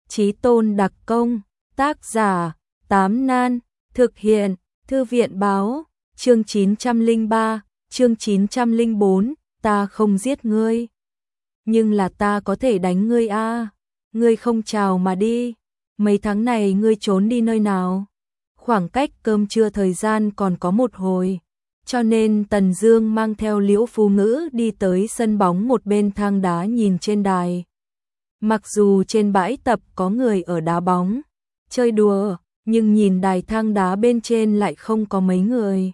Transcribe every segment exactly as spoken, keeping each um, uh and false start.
Chí tôn đặc công, tác giả, Tám Nan, thực hiện, Thư viện báo, chương chín trăm lẻ ba, chương chín trăm lẻ bốn, ta không giết ngươi. Nhưng là ta có thể đánh ngươi a. À. Ngươi không chào mà đi. Mấy tháng này ngươi trốn đi nơi nào? Khoảng cách cơm trưa thời gian còn có một hồi. Cho nên Tần Dương mang theo Liễu Phu Ngữ đi tới sân bóng một bên thang đá nhìn trên đài. Mặc dù trên bãi tập có người ở đá bóng, chơi đùa, nhưng nhìn đài thang đá bên trên lại không có mấy người.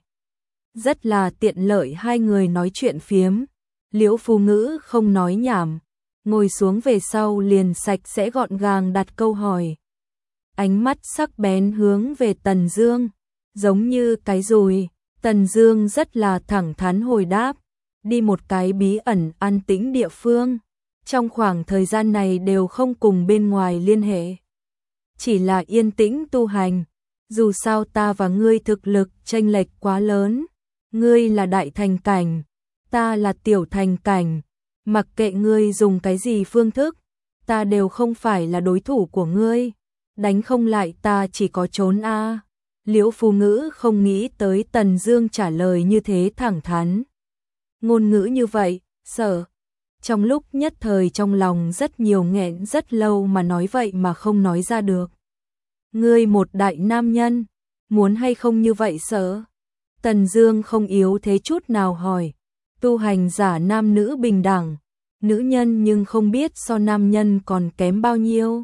Rất là tiện lợi hai người nói chuyện phiếm. Liễu Phu Ngữ không nói nhảm, ngồi xuống về sau liền sạch sẽ gọn gàng đặt câu hỏi. Ánh mắt sắc bén hướng về Tần Dương, giống như cái dùi. Tần Dương rất là thẳng thắn hồi đáp, đi một cái bí ẩn an tĩnh địa phương. Trong khoảng thời gian này đều không cùng bên ngoài liên hệ. Chỉ là yên tĩnh tu hành. Dù sao ta và ngươi thực lực chênh lệch quá lớn. Ngươi là đại thành cảnh, ta là tiểu thành cảnh. Mặc kệ ngươi dùng cái gì phương thức, ta đều không phải là đối thủ của ngươi. Đánh không lại ta chỉ có trốn a. À. Liễu Phu Ngữ không nghĩ tới Tần Dương trả lời như thế thẳng thắn. Ngôn ngữ như vậy, sợ. Trong lúc nhất thời trong lòng rất nhiều nghẹn rất lâu mà nói vậy mà không nói ra được. Ngươi một đại nam nhân, muốn hay không như vậy sợ? Tần Dương không yếu thế chút nào hỏi. Tu hành giả nam nữ bình đẳng, nữ nhân nhưng không biết so nam nhân còn kém bao nhiêu.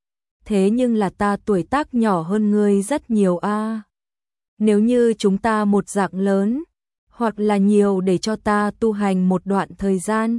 Thế nhưng là ta tuổi tác nhỏ hơn ngươi rất nhiều a. À. Nếu như chúng ta một dạng lớn, hoặc là nhiều để cho ta tu hành một đoạn thời gian,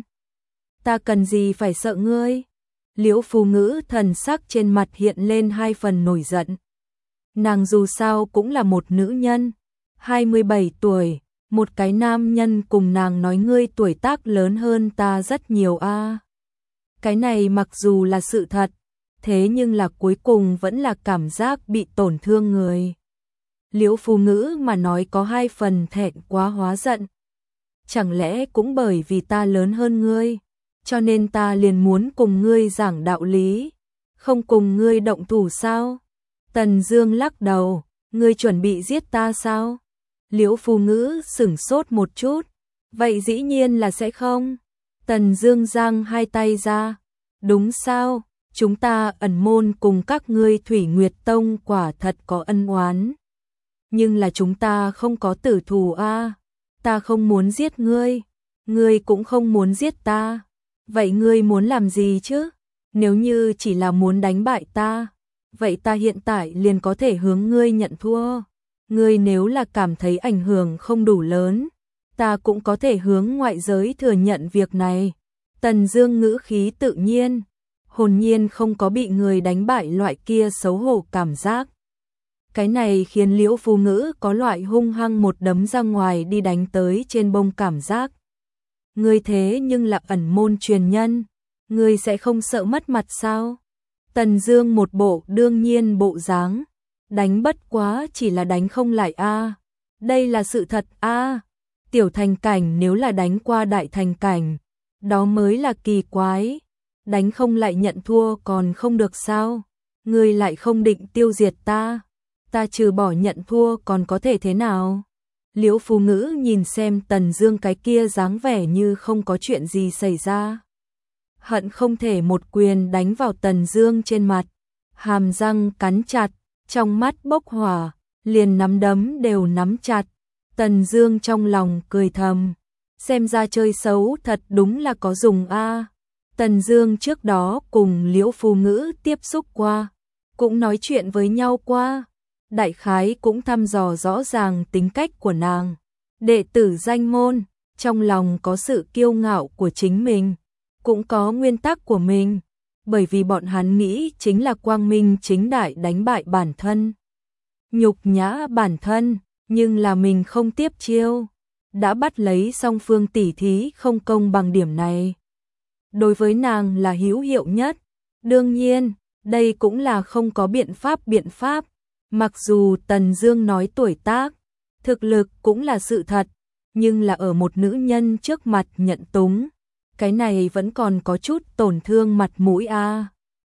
ta cần gì phải sợ ngươi? Liễu Phu Ngữ thần sắc trên mặt hiện lên hai phần nổi giận. Nàng dù sao cũng là một nữ nhân, hai mươi bảy tuổi, một cái nam nhân cùng nàng nói ngươi tuổi tác lớn hơn ta rất nhiều a. À. Cái này mặc dù là sự thật, thế nhưng là cuối cùng vẫn là cảm giác bị tổn thương người. Liễu Phu Ngữ mà nói có hai phần thẹn quá hóa giận. Chẳng lẽ cũng bởi vì ta lớn hơn ngươi, cho nên ta liền muốn cùng ngươi giảng đạo lý, không cùng ngươi động thủ sao? Tần Dương lắc đầu, ngươi chuẩn bị giết ta sao? Liễu Phu Ngữ sững sốt một chút, vậy dĩ nhiên là sẽ không. Tần Dương giang hai tay ra, đúng sao? Chúng ta ẩn môn cùng các ngươi Thủy Nguyệt Tông quả thật có ân oán. Nhưng là chúng ta không có tử thù a. À. Ta không muốn giết ngươi, ngươi cũng không muốn giết ta. Vậy ngươi muốn làm gì chứ? Nếu như chỉ là muốn đánh bại ta, vậy ta hiện tại liền có thể hướng ngươi nhận thua. Ngươi nếu là cảm thấy ảnh hưởng không đủ lớn, ta cũng có thể hướng ngoại giới thừa nhận việc này. Tần Dương ngữ khí tự nhiên, hồn nhiên không có bị người đánh bại loại kia xấu hổ cảm giác. Cái này khiến Liễu Phu Ngữ có loại hung hăng một đấm ra ngoài đi đánh tới trên bông cảm giác. Ngươi thế nhưng là ẩn môn truyền nhân, ngươi sẽ không sợ mất mặt sao? Tần Dương một bộ đương nhiên bộ dáng, đánh bất quá chỉ là đánh không lại a. À. Đây là sự thật a. À. Tiểu thành cảnh nếu là đánh qua đại thành cảnh, đó mới là kỳ quái. Đánh không lại nhận thua còn không được sao? Ngươi lại không định tiêu diệt ta, ta trừ bỏ nhận thua còn có thể thế nào? Liễu Phu Ngữ nhìn xem Tần Dương cái kia dáng vẻ như không có chuyện gì xảy ra, hận không thể một quyền đánh vào Tần Dương trên mặt, hàm răng cắn chặt, trong mắt bốc hỏa, liền nắm đấm đều nắm chặt. Tần Dương trong lòng cười thầm, xem ra chơi xấu thật đúng là có dùng a. À. Tần Dương trước đó cùng Liễu Phu Ngữ tiếp xúc qua, cũng nói chuyện với nhau qua, đại khái cũng thăm dò rõ ràng tính cách của nàng. Đệ tử danh môn, trong lòng có sự kiêu ngạo của chính mình, cũng có nguyên tắc của mình, bởi vì bọn hắn nghĩ chính là quang minh chính đại đánh bại bản thân, nhục nhã bản thân, nhưng là mình không tiếp chiêu, đã bắt lấy song phương tỉ thí không công bằng điểm này. Đối với nàng là hữu hiệu nhất. Đương nhiên, đây cũng là không có biện pháp biện pháp. Mặc dù Tần Dương nói tuổi tác, thực lực cũng là sự thật, nhưng là ở một nữ nhân trước mặt nhận túng, cái này vẫn còn có chút tổn thương mặt mũi a. À.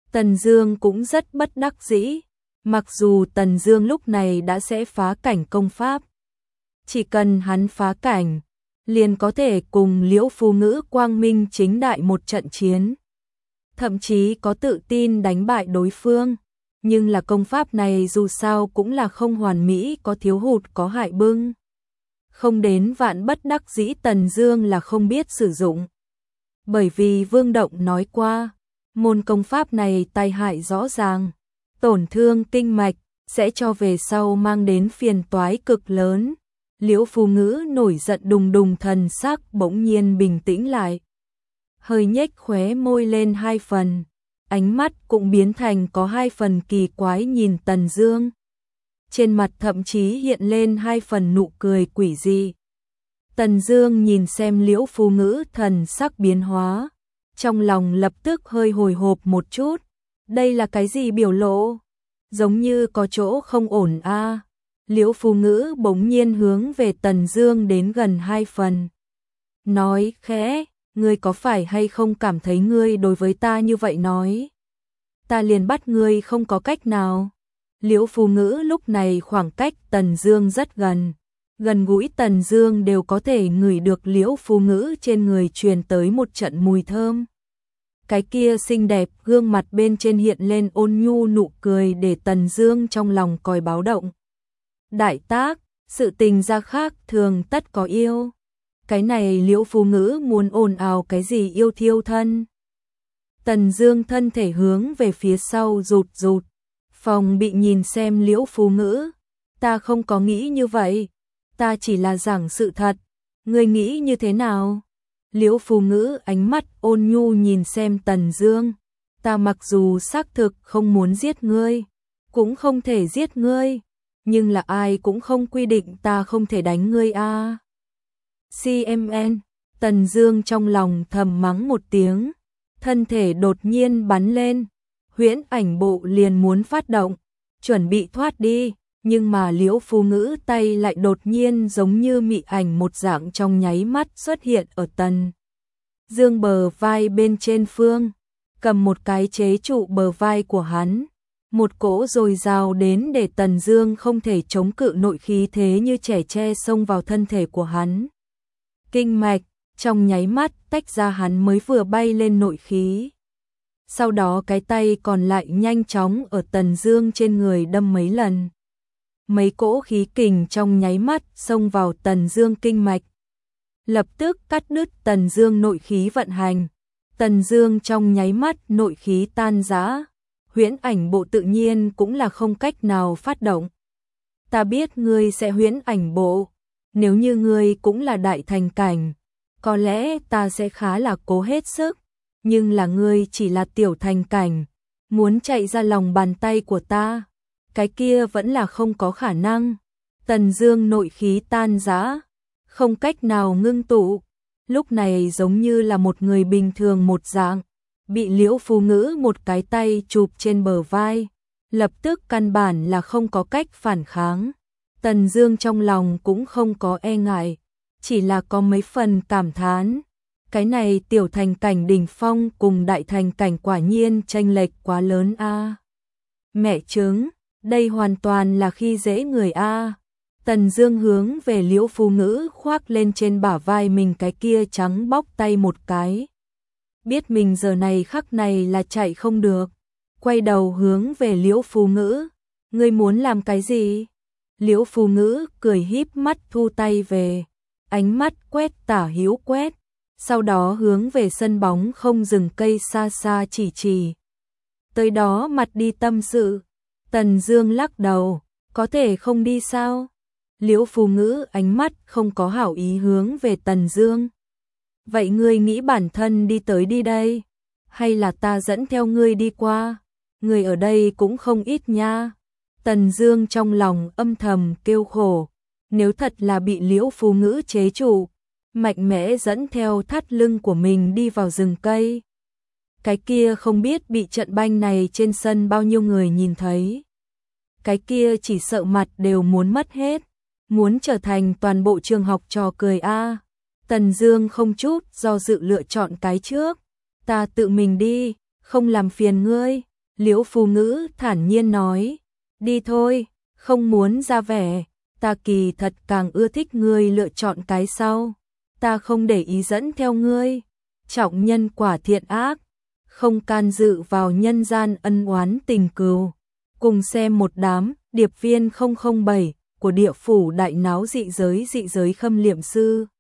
Tần Dương cũng rất bất đắc dĩ, mặc dù Tần Dương lúc này đã sẽ phá cảnh công pháp. Chỉ cần hắn phá cảnh, liền có thể cùng Liễu Phu Ngữ quang minh chính đại một trận chiến. Thậm chí có tự tin đánh bại đối phương. Nhưng là công pháp này dù sao cũng là không hoàn mỹ, có thiếu hụt, có hại bưng. Không đến vạn bất đắc dĩ Tần Dương là không biết sử dụng. Bởi vì Vương Động nói qua, môn công pháp này tai hại rõ ràng, tổn thương kinh mạch, sẽ cho về sau mang đến phiền toái cực lớn. Liễu Phu Ngữ nổi giận đùng đùng, thần sắc bỗng nhiên bình tĩnh lại. Hơi nhếch khóe môi lên hai phần, ánh mắt cũng biến thành có hai phần kỳ quái nhìn Tần Dương. Trên mặt thậm chí hiện lên hai phần nụ cười quỷ dị. Tần Dương nhìn xem Liễu Phu Ngữ thần sắc biến hóa, trong lòng lập tức hơi hồi hộp một chút. Đây là cái gì biểu lộ? Giống như có chỗ không ổn a. À. Liễu Phu Ngữ bỗng nhiên hướng về Tần Dương đến gần hai phần. Nói khẽ, ngươi có phải hay không cảm thấy ngươi đối với ta như vậy nói? Ta liền bắt ngươi không có cách nào. Liễu Phu Ngữ lúc này khoảng cách Tần Dương rất gần. Gần gũi Tần Dương đều có thể ngửi được Liễu Phu Ngữ trên người truyền tới một trận mùi thơm. Cái kia xinh đẹp gương mặt bên trên hiện lên ôn nhu nụ cười để Tần Dương trong lòng còi báo động. Đại tác, sự tình ra khác thường tất có yêu. Cái này Liễu Phu Ngữ muốn ồn ào cái gì yêu thiêu thân. Tần Dương thân thể hướng về phía sau rụt rụt, phòng bị nhìn xem Liễu Phu Ngữ. Ta không có nghĩ như vậy, ta chỉ là giảng sự thật, ngươi nghĩ như thế nào? Liễu Phu Ngữ ánh mắt ôn nhu nhìn xem Tần Dương. Ta mặc dù xác thực không muốn giết ngươi, cũng không thể giết ngươi, nhưng là ai cũng không quy định ta không thể đánh ngươi a. À. xê em en, Tần Dương trong lòng thầm mắng một tiếng, thân thể đột nhiên bắn lên, huyễn ảnh bộ liền muốn phát động, chuẩn bị thoát đi, nhưng mà Liễu Phu Ngữ tay lại đột nhiên giống như mị ảnh một dạng trong nháy mắt xuất hiện ở Tần Dương bờ vai bên trên phương, cầm một cái chế trụ bờ vai của hắn. Một cỗ dồi dào đến để Tần Dương không thể chống cự nội khí thế như trẻ tre xông vào thân thể của hắn. Kinh mạch, trong nháy mắt tách ra hắn mới vừa bay lên nội khí. Sau đó cái tay còn lại nhanh chóng ở Tần Dương trên người đâm mấy lần. Mấy cỗ khí kình trong nháy mắt xông vào Tần Dương kinh mạch. Lập tức cắt đứt Tần Dương nội khí vận hành. Tần Dương trong nháy mắt nội khí tan rã. Huyễn ảnh bộ tự nhiên cũng là không cách nào phát động. Ta biết ngươi sẽ huyễn ảnh bộ, nếu như ngươi cũng là đại thành cảnh, có lẽ ta sẽ khá là cố hết sức, nhưng là ngươi chỉ là tiểu thành cảnh, muốn chạy ra lòng bàn tay của ta, cái kia vẫn là không có khả năng. Tần Dương nội khí tan rã, không cách nào ngưng tụ, lúc này giống như là một người bình thường một dạng. Bị Liễu Phu Ngữ một cái tay chụp trên bờ vai, lập tức căn bản là không có cách phản kháng. Tần Dương trong lòng cũng không có e ngại, chỉ là có mấy phần cảm thán. Cái này tiểu thành cảnh đỉnh phong cùng đại thành cảnh quả nhiên chênh lệch quá lớn a. À. Mẹ chứng, đây hoàn toàn là khi dễ người a. À. Tần Dương hướng về Liễu Phu Ngữ khoác lên trên bả vai mình cái kia trắng bóc tay một cái. Biết mình giờ này khắc này là chạy không được, quay đầu hướng về Liễu Phu Ngữ, ngươi muốn làm cái gì? Liễu Phu Ngữ cười híp mắt thu tay về, ánh mắt quét tả hữu quét, sau đó hướng về sân bóng không rừng cây xa xa chỉ chỉ. Tới đó mặt đi tâm sự. Tần Dương lắc đầu, có thể không đi sao? Liễu Phu Ngữ ánh mắt không có hảo ý hướng về Tần Dương. Vậy ngươi nghĩ bản thân đi tới đi đây, hay là ta dẫn theo ngươi đi qua? Ngươi ở đây cũng không ít nha. Tần Dương trong lòng âm thầm kêu khổ, nếu thật là bị Liễu Phu Ngữ chế trụ, mạnh mẽ dẫn theo thắt lưng của mình đi vào rừng cây. Cái kia không biết bị trận banh này trên sân bao nhiêu người nhìn thấy. Cái kia chỉ sợ mặt đều muốn mất hết, muốn trở thành toàn bộ trường học trò cười a. À. Tần Dương không chút do dự lựa chọn cái trước. Ta tự mình đi, không làm phiền ngươi. Liễu Phu Ngữ thản nhiên nói, đi thôi, không muốn ra vẻ, ta kỳ thật càng ưa thích ngươi lựa chọn cái sau, ta không để ý dẫn theo ngươi, trọng nhân quả thiện ác, không can dự vào nhân gian ân oán tình cừu. Cùng xem một đám điệp viên không không bảy của địa phủ đại náo dị giới dị giới Khâm Liệm Sư.